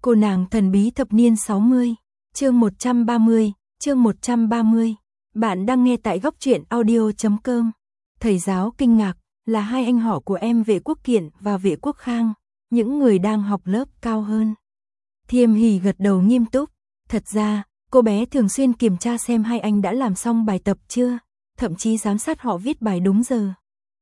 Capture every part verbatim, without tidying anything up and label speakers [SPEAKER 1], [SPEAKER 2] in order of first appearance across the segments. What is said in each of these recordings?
[SPEAKER 1] Cô nàng thần bí thập niên sáu mươi, chương một trăm ba mươi, chương một trăm ba mươi. Bạn đang nghe tại góc truyện audio chấm com. Thầy giáo kinh ngạc, là hai anh họ của em Vệ Quốc Kiện và Vệ Quốc Khang, những người đang học lớp cao hơn. Thiêm Hỷ gật đầu nghiêm túc, thật ra, cô bé thường xuyên kiểm tra xem hai anh đã làm xong bài tập chưa, thậm chí giám sát họ viết bài đúng giờ.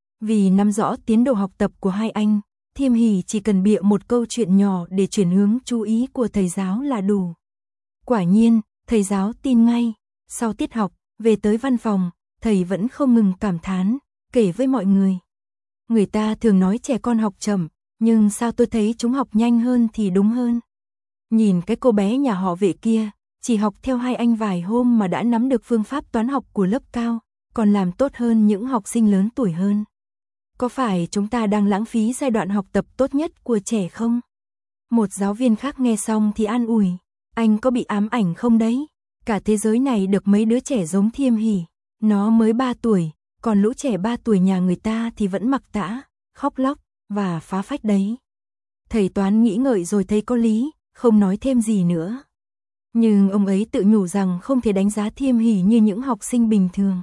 [SPEAKER 1] Vì nắm rõ tiến độ học tập của hai anh, Thiêm Hỷ chỉ cần bịa một câu chuyện nhỏ để chuyển hướng chú ý của thầy giáo là đủ. Quả nhiên, thầy giáo tin ngay. Sau tiết học, về tới văn phòng, thầy vẫn không ngừng cảm thán, kể với mọi người. Người ta thường nói trẻ con học chậm, nhưng sao tôi thấy chúng học nhanh hơn thì đúng hơn. Nhìn cái cô bé nhà họ Vệ kia, chỉ học theo hai anh vài hôm mà đã nắm được phương pháp toán học của lớp cao, còn làm tốt hơn những học sinh lớn tuổi hơn. Có phải chúng ta đang lãng phí giai đoạn học tập tốt nhất của trẻ không? Một giáo viên khác nghe xong thì an ủi, anh có bị ám ảnh không đấy? Cả thế giới này được mấy đứa trẻ giống Thiêm Hỷ, nó mới ba tuổi, còn lũ trẻ ba tuổi nhà người ta thì vẫn mặc tã, khóc lóc và phá phách đấy. Thầy toán nghĩ ngợi rồi thấy có lý, không nói thêm gì nữa. Nhưng ông ấy tự nhủ rằng không thể đánh giá Thiêm Hỷ như những học sinh bình thường.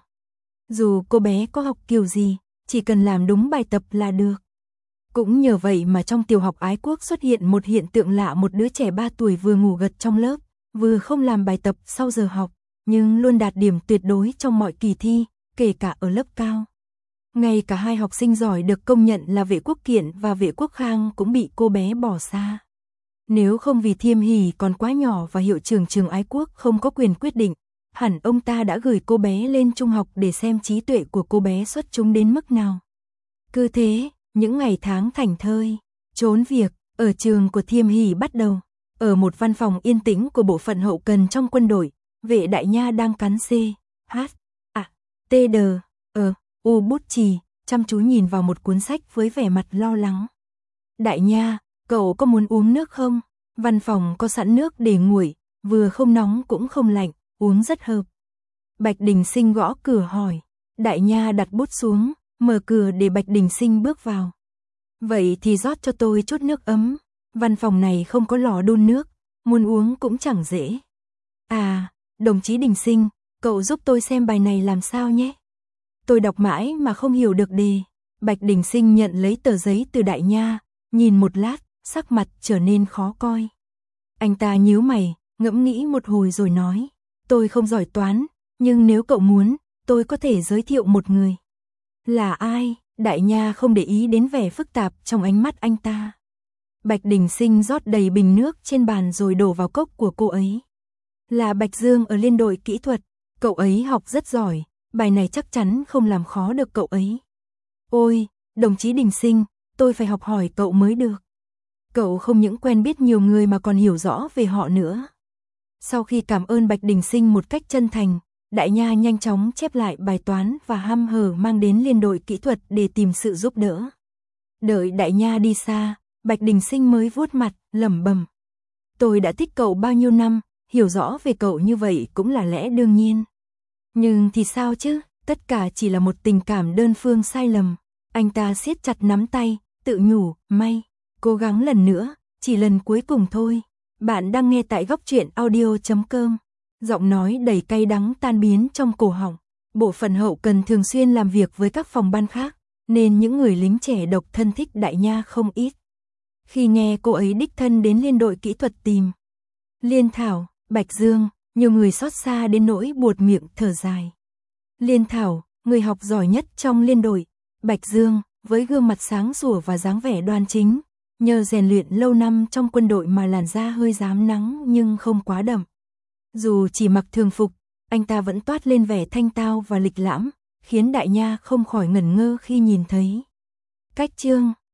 [SPEAKER 1] Dù cô bé có học kiểu gì, chỉ cần làm đúng bài tập là được. Cũng nhờ vậy mà trong tiểu học Ái Quốc xuất hiện một hiện tượng lạ, một đứa trẻ ba tuổi vừa ngủ gật trong lớp, vừa không làm bài tập sau giờ học, nhưng luôn đạt điểm tuyệt đối trong mọi kỳ thi, kể cả ở lớp cao. Ngay cả hai học sinh giỏi được công nhận là Vệ Quốc Kiện và Vệ Quốc Khang cũng bị cô bé bỏ xa. Nếu không vì Thiêm Hỷ còn quá nhỏ và hiệu trưởng trường Ái Quốc không có quyền quyết định, hẳn ông ta đã gửi cô bé lên trung học để xem trí tuệ của cô bé xuất chúng đến mức nào. Cứ thế, những ngày tháng thảnh thơi, trốn việc, ở trường của Thiêm Hỷ bắt đầu. Ở một văn phòng yên tĩnh của bộ phận hậu cần trong quân đội, Vệ Đại Nha đang cắn C, H, A, T, D, E, U bút chì, chăm chú nhìn vào một cuốn sách với vẻ mặt lo lắng. Đại Nha, cậu có muốn uống nước không? Văn phòng có sẵn nước để nguội, vừa không nóng cũng không lạnh, uống rất hợp. Bạch Đình Sinh gõ cửa hỏi. Đại Nha đặt bút xuống, mở cửa để Bạch Đình Sinh bước vào. Vậy thì rót cho tôi chút nước ấm. Văn phòng này không có lò đun nước, muốn uống cũng chẳng dễ. À, đồng chí Đình Sinh, cậu giúp tôi xem bài này làm sao nhé. Tôi đọc mãi mà không hiểu được đề. Bạch Đình Sinh nhận lấy tờ giấy từ Đại Nha, nhìn một lát, sắc mặt trở nên khó coi. Anh ta nhíu mày, ngẫm nghĩ một hồi rồi nói, tôi không giỏi toán, nhưng nếu cậu muốn, tôi có thể giới thiệu một người. Là ai? Đại Nha không để ý đến vẻ phức tạp trong ánh mắt anh ta. Bạch Đình Sinh rót đầy bình nước trên bàn rồi đổ vào cốc của cô ấy. Là Bạch Dương ở liên đội kỹ thuật, cậu ấy học rất giỏi, bài này chắc chắn không làm khó được cậu ấy. Ôi, đồng chí Đình Sinh, tôi phải học hỏi cậu mới được. Cậu không những quen biết nhiều người mà còn hiểu rõ về họ nữa. Sau khi cảm ơn Bạch Đình Sinh một cách chân thành, Đại Nha nhanh chóng chép lại bài toán và hăm hở mang đến liên đội kỹ thuật để tìm sự giúp đỡ. Đợi Đại Nha đi xa, Bạch Đình Sinh mới vuốt mặt, lẩm bẩm. Tôi đã thích cậu bao nhiêu năm, hiểu rõ về cậu như vậy cũng là lẽ đương nhiên. Nhưng thì sao chứ, tất cả chỉ là một tình cảm đơn phương sai lầm. Anh ta siết chặt nắm tay, tự nhủ, may, cố gắng lần nữa, chỉ lần cuối cùng thôi. Bạn đang nghe tại góc truyện audio chấm com. Giọng nói đầy cay đắng tan biến trong cổ họng. Bộ phận hậu cần thường xuyên làm việc với các phòng ban khác, nên những người lính trẻ độc thân thích Đại Nha không ít. Khi nghe cô ấy đích thân đến liên đội kỹ thuật tìm Liên Thảo, Bạch Dương, nhiều người xót xa đến nỗi buột miệng thở dài. Liên Thảo, người học giỏi nhất trong liên đội. Bạch Dương, với gương mặt sáng sủa và dáng vẻ đoan chính, nhờ rèn luyện lâu năm trong quân đội mà làn da hơi rám nắng nhưng không quá đậm. Dù chỉ mặc thường phục, anh ta vẫn toát lên vẻ thanh tao và lịch lãm, khiến Đại Nha không khỏi ngẩn ngơ khi nhìn thấy. Cách chương,